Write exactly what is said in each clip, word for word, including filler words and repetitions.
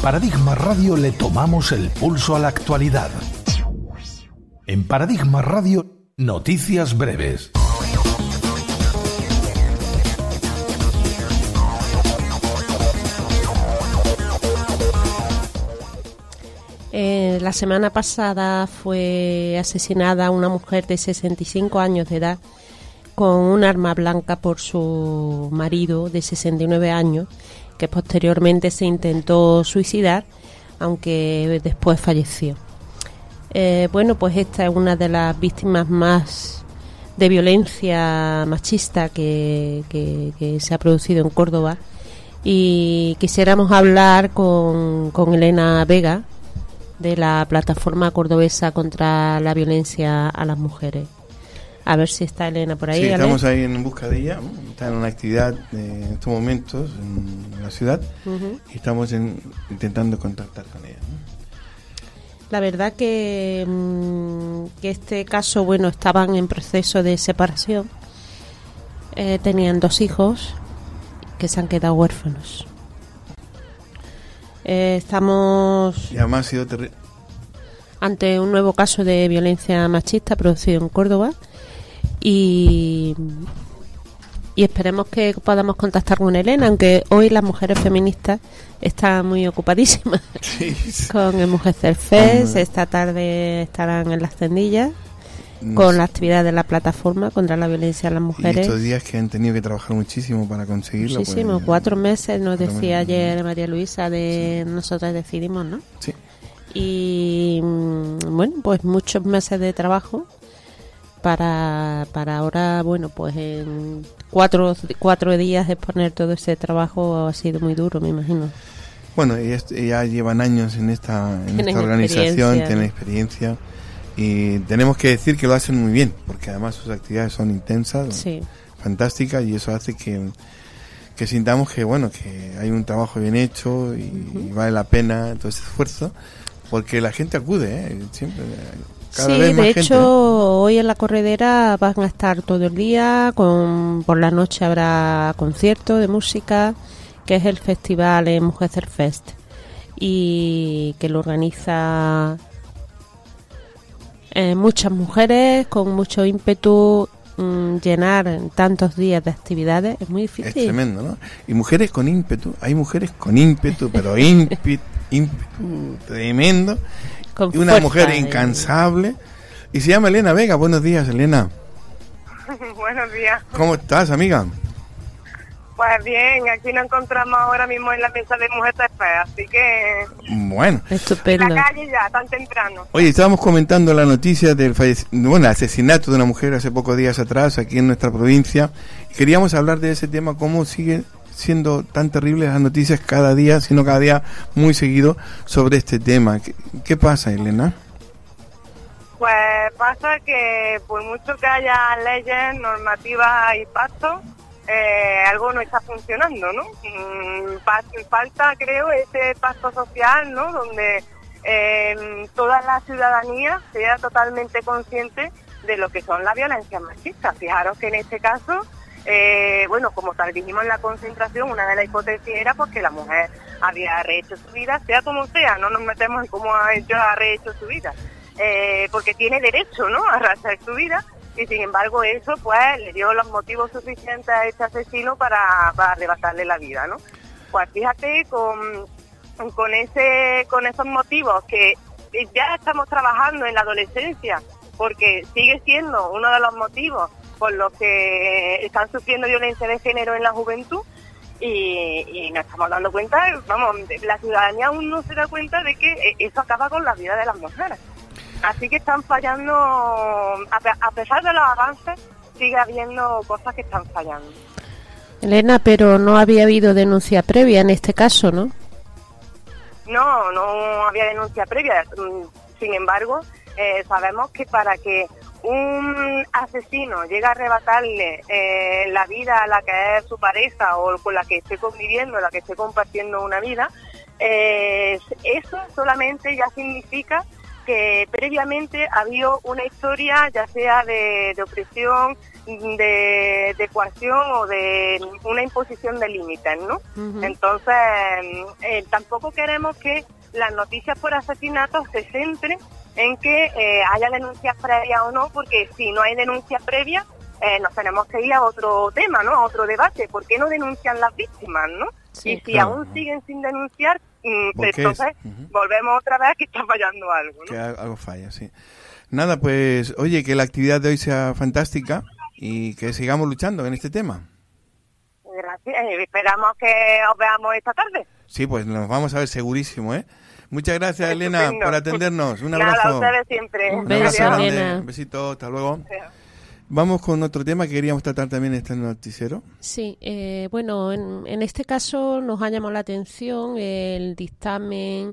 Paradigma Radio le tomamos el pulso a la actualidad. En Paradigma Radio, noticias breves. Eh, la semana pasada fue asesinada una mujer de sesenta y cinco años de edad con un arma blanca por su marido de sesenta y nueve años, que posteriormente se intentó suicidar, aunque después falleció. Eh, bueno, pues esta es una de las víctimas más de violencia machista que, que, que se ha producido en Córdoba, y quisiéramos hablar con, con Elena Vega, de la plataforma cordobesa contra la violencia a las mujeres. A ver si está Elena por ahí. Sí, ¿vale? Estamos ahí en busca de ella, está en una actividad eh, en estos momentos en la ciudad, uh-huh. y estamos en, intentando contactar con ella, ¿no? La verdad que, que este caso, bueno, estaban en proceso de separación, eh, tenían dos hijos que se han quedado huérfanos. Eh, estamos y además ha sido terri- ante un nuevo caso de violencia machista producido en Córdoba, y, y esperemos que podamos contactar con Elena, aunque hoy las mujeres feministas están muy ocupadísimas, sí, con el Mujer Fest. Esta tarde estarán en las tendillas con la actividad de la plataforma contra la violencia a las mujeres. Y estos días que han tenido que trabajar muchísimo para conseguirlo. Muchísimo, pues, cuatro meses nos cuatro decía meses. Ayer María Luisa de sí. Nosotras Decidimos, ¿no? Sí. Y bueno, pues muchos meses de trabajo para para ahora, bueno, pues en cuatro, cuatro días exponer todo ese trabajo ha sido muy duro, me imagino. Bueno, ya, ya llevan años en esta, en esta organización, tienen experiencia. Y tenemos que decir que lo hacen muy bien, porque además sus actividades son intensas, sí. fantásticas, y eso hace que, que sintamos que bueno que hay un trabajo bien hecho y, uh-huh. y vale la pena todo ese esfuerzo, porque la gente acude, ¿eh? Siempre, cada sí, vez más de gente. hecho, hoy en la corredera van a estar todo el día, con por la noche habrá concierto de música, que es el festival en Mujer Fest, y que lo organiza Eh, muchas mujeres con mucho ímpetu. Mmm, llenar en tantos días de actividades es muy difícil. Es tremendo, ¿no? Y mujeres con ímpetu, hay mujeres con ímpetu, pero ímpetu, ímpetu tremendo, con y una mujer incansable, y se llama Elena Vega. Buenos días, Elena. Buenos días. ¿Cómo estás, amiga? Pues bien, aquí nos encontramos ahora mismo en la mesa de Mujer Fest, así que... Bueno. Estupendo. En la calle ya, tan temprano. Oye, estábamos comentando la noticia del fallec- bueno, el asesinato de una mujer hace pocos días atrás aquí en nuestra provincia. Queríamos hablar de ese tema, cómo sigue siendo tan terribles las noticias cada día, sino cada día muy seguido, sobre este tema. ¿Qué, qué pasa, Elena? Pues pasa que por mucho que haya leyes, normativas y pactos, Eh, algo no está funcionando, ¿no? Mm, falta, creo, ese pacto social, ¿no? Donde eh, toda la ciudadanía sea totalmente consciente de lo que son las violencias machistas. Fijaros que en este caso, eh, bueno, como tal dijimos en la concentración, una de las hipótesis era pues que la mujer había rehecho su vida, sea como sea, no nos metemos en cómo ha hecho, ha rehecho su vida, eh, porque tiene derecho, ¿no?, a rehacer su vida. Y sin embargo eso pues le dio los motivos suficientes a este asesino para, para arrebatarle la vida, ¿no? Pues fíjate, con, con ese con esos motivos que ya estamos trabajando en la adolescencia, porque sigue siendo uno de los motivos por los que están sufriendo violencia de género en la juventud, y, y nos estamos dando cuenta, vamos, la ciudadanía aún no se da cuenta de que eso acaba con la vida de las mujeres. Así que están fallando, a pesar de los avances, sigue habiendo cosas que están fallando. Elena, pero no había habido denuncia previa en este caso, ¿no? No, no había denuncia previa. Sin embargo, eh, sabemos que para que un asesino llegue a arrebatarle eh, la vida a la que es su pareja o con la que esté conviviendo, la que esté compartiendo una vida, eh, eso solamente ya significa que previamente había una historia, ya sea de, de opresión, de, de coacción o de una imposición de límites, ¿no? Uh-huh. Entonces, eh, tampoco queremos que las noticias por asesinatos se centren en que eh, haya denuncias previas o no, porque si no hay denuncias previas, eh, nos tenemos que ir a otro tema, ¿no? A otro debate. ¿Por qué no denuncian las víctimas, no? Sí, y si claro, aún siguen sin denunciar, pues entonces es? uh-huh. volvemos otra vez que está fallando algo, ¿no? Que algo falla, sí. Nada, pues, oye, que la actividad de hoy sea fantástica y que sigamos luchando en este tema. Gracias, esperamos que os veamos esta tarde. Sí, pues nos vamos a ver segurísimo, ¿eh? Muchas gracias, Elena, Estupendo. por atendernos. Un abrazo. Nada, a ustedes siempre. Un beso, Elena. Un besito, hasta luego. Sí. Vamos con otro tema que queríamos tratar también en este noticiero. Sí, eh, bueno, en, en este caso nos ha llamado la atención el dictamen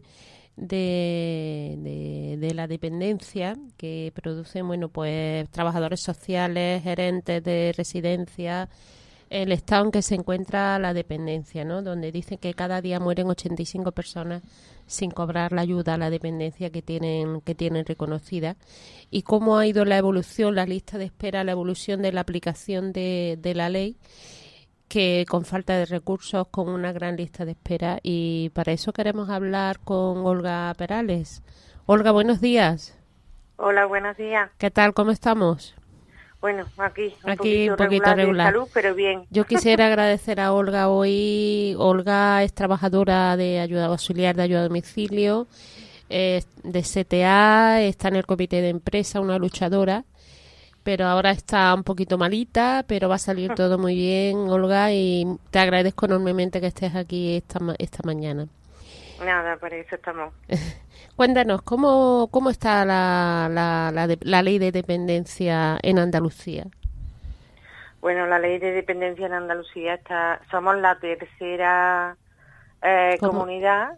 de, de, de la dependencia que producen, bueno, pues trabajadores sociales, gerentes de residencias, el estado en que se encuentra la dependencia, ¿no? Donde dice que cada día mueren ochenta y cinco personas sin cobrar la ayuda a la dependencia que tienen que tienen reconocida, y cómo ha ido la evolución, la lista de espera, la evolución de la aplicación de, de la ley, que con falta de recursos, con una gran lista de espera, y para eso queremos hablar con Olga Perales. Olga, buenos días. Hola, buenos días. ¿Qué tal? ¿Cómo estamos? Bueno, aquí un aquí poquito, un poquito regular, regular. De salud, pero bien. Yo quisiera agradecer a Olga hoy. Olga es trabajadora de ayuda auxiliar de ayuda a domicilio, eh, de C T A, está en el comité de empresa, una luchadora, pero ahora está un poquito malita, pero va a salir todo muy bien, Olga, y te agradezco enormemente que estés aquí esta, esta mañana. Nada, para eso estamos. Cuéntanos, ¿cómo, cómo está la, la, la, de, la ley de dependencia en Andalucía? Bueno, la ley de dependencia en Andalucía está, somos la tercera eh, comunidad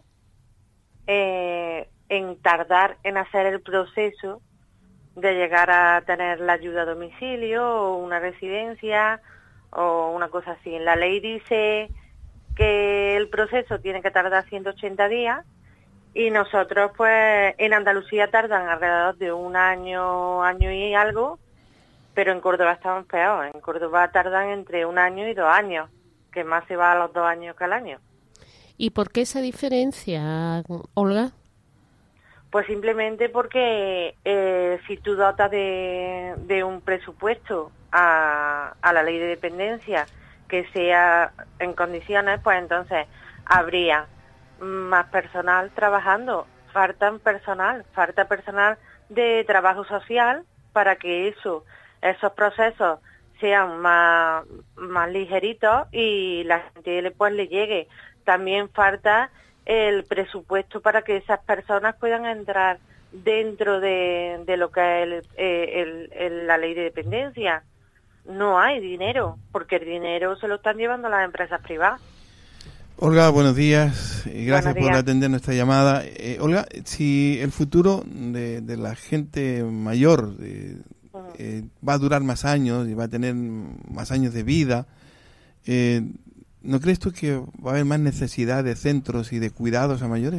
eh, en tardar en hacer el proceso de llegar a tener la ayuda a domicilio o una residencia o una cosa así. La ley dice que el proceso tiene que tardar ciento ochenta días y nosotros pues en Andalucía tardan alrededor de un año, año y algo, pero en Córdoba estamos peor. En Córdoba tardan entre un año y dos años, que más se va a los dos años que al año. ¿Y por qué esa diferencia, Olga? Pues simplemente porque eh, si tú dotas de, de un presupuesto a, a la ley de dependencia que sea en condiciones, pues entonces habría más personal trabajando. Faltan personal, falta personal de trabajo social para que eso, esos procesos sean más, más ligeritos y la gente pues le llegue. También falta el presupuesto para que esas personas puedan entrar dentro de, de lo que es el, el, el, la ley de dependencia. No hay dinero, porque el dinero se lo están llevando las empresas privadas. Olga, buenos días y gracias buenos días. por atender nuestra llamada. Eh, Olga, si el futuro de, de la gente mayor eh, uh-huh. eh, va a durar más años y va a tener más años de vida, eh, ¿no crees tú que va a haber más necesidad de centros y de cuidados a mayores?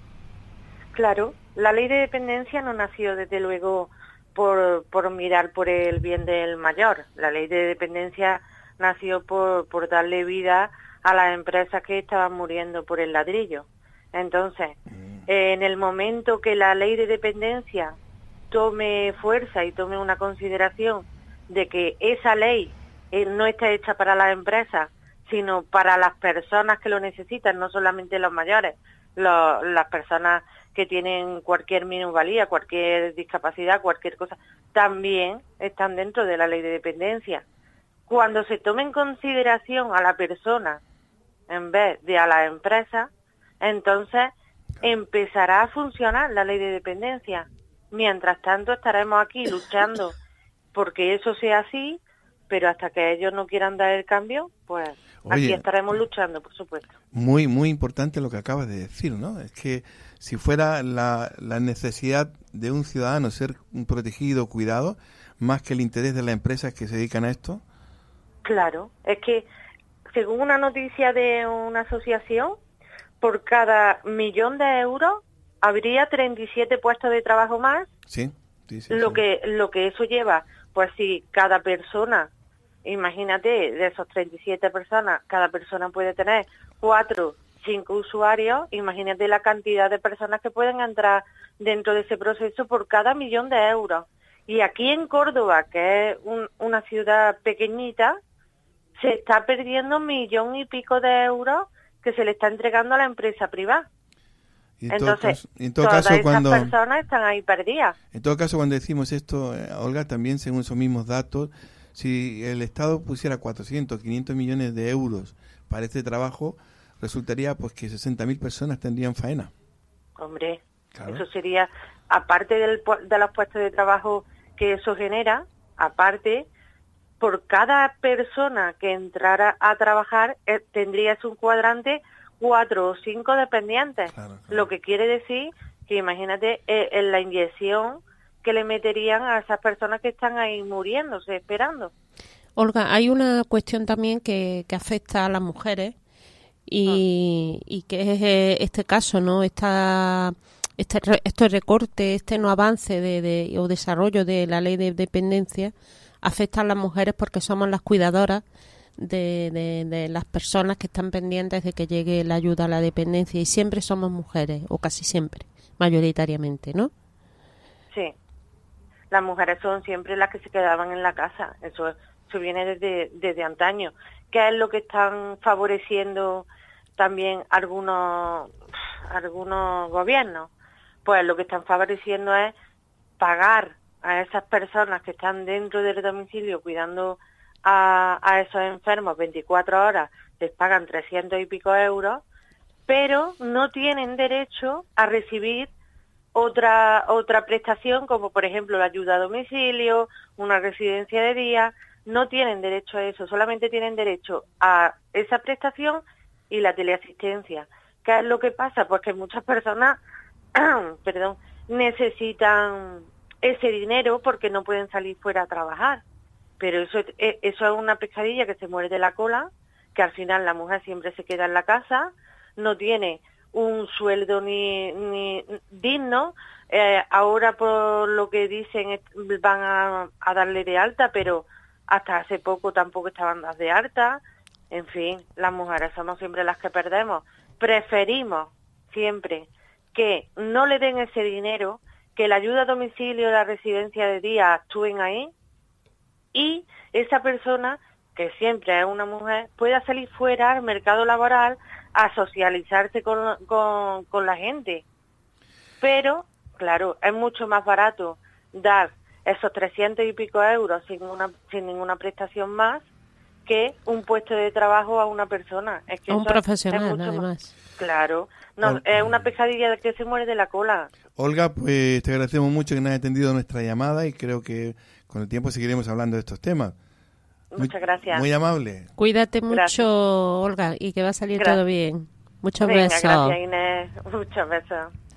Claro, la ley de dependencia no nació desde luego por, por mirar por el bien del mayor. La ley de dependencia nació por, por darle vida a las empresas que estaban muriendo por el ladrillo. Entonces, mm. eh, en el momento que la ley de dependencia tome fuerza y tome una consideración de que esa ley eh, no está hecha para las empresas, sino para las personas que lo necesitan, no solamente los mayores, los, las personas que tienen cualquier minusvalía, cualquier discapacidad, cualquier cosa, también están dentro de la ley de dependencia. Cuando se tome en consideración a la persona en vez de a la empresa, entonces empezará a funcionar la ley de dependencia. Mientras tanto estaremos aquí luchando porque eso sea así, pero hasta que ellos no quieran dar el cambio, pues Oye, aquí estaremos luchando, por supuesto. Muy, muy importante lo que acabas de decir, ¿no? Es que si fuera la, la necesidad de un ciudadano ser protegido, cuidado, más que el interés de las empresas que se dedican a esto. Claro, es que según una noticia de una asociación, por cada millón de euros habría treinta y siete puestos de trabajo más. Sí, sí, sí. Lo sí. que lo que eso lleva, pues si cada persona, imagínate, de esos treinta y siete personas, cada persona puede tener cuatro, cinco usuarios, imagínate la cantidad de personas que pueden entrar dentro de ese proceso por cada millón de euros. Y aquí en Córdoba, que es un, una ciudad pequeñita, se está perdiendo un millón y pico de euros que se le está entregando a la empresa privada. Y en Entonces, todo caso, en todo todas caso, esas cuando, personas están ahí perdidas. En todo caso, cuando decimos esto, eh, Olga, también según esos mismos datos, si el Estado pusiera cuatrocientos, quinientos millones de euros para este trabajo, resultaría pues que sesenta mil personas tendrían faena. Hombre, claro. Eso sería, aparte del, de los puestos de trabajo que eso genera, aparte, por cada persona que entrara a trabajar, eh, tendrías un cuadrante cuatro o cinco dependientes, claro, claro. Lo que quiere decir que imagínate eh, en la inyección que le meterían a esas personas que están ahí muriéndose, esperando. Olga, hay una cuestión también que, que afecta a las mujeres y, ah. y que es eh, este caso, ¿no? Esta, este, este recorte, este no avance de, de, o desarrollo de la ley de dependencia afecta a las mujeres porque somos las cuidadoras De, de, de las personas que están pendientes de que llegue la ayuda a la dependencia y siempre somos mujeres, o casi siempre, mayoritariamente, ¿no? Sí, las mujeres son siempre las que se quedaban en la casa, eso, eso viene desde, desde antaño. ¿Qué es lo que están favoreciendo también algunos, algunos gobiernos? Pues lo que están favoreciendo es pagar a esas personas que están dentro del domicilio cuidando A, a esos enfermos veinticuatro horas, les pagan trescientos y pico euros, pero no tienen derecho a recibir otra otra prestación, como por ejemplo la ayuda a domicilio, una residencia de día. No tienen derecho a eso, solamente tienen derecho a esa prestación y la teleasistencia. ¿Qué es lo que pasa? Pues que muchas personas perdón, necesitan ese dinero porque no pueden salir fuera a trabajar. Pero eso, eso es una pescadilla que se muerde la cola, que al final la mujer siempre se queda en la casa, no tiene un sueldo ni, ni digno. Eh, ahora por lo que dicen van a, a darle de alta, pero hasta hace poco tampoco estaban dadas de alta. En fin, las mujeres somos siempre las que perdemos. Preferimos siempre que no le den ese dinero, que la ayuda a domicilio, la residencia de día actúen ahí, y esa persona, que siempre es una mujer, pueda salir fuera al mercado laboral a socializarse con, con, con la gente. Pero, claro, es mucho más barato dar esos trescientos y pico euros sin una sin ninguna prestación más que un puesto de trabajo a una persona. Es que a un eso profesional, es mucho además. Más. Claro, no, Ol- es una pescadilla que se muerde la cola. Olga, pues te agradecemos mucho que nos hayas atendido nuestra llamada y creo que con el tiempo seguiremos hablando de estos temas. Muchas gracias. Muy amable. Cuídate mucho, Gracias. Olga, y que va a salir Gracias. todo bien. Muchos Venga, besos. gracias, Inés. Muchos besos.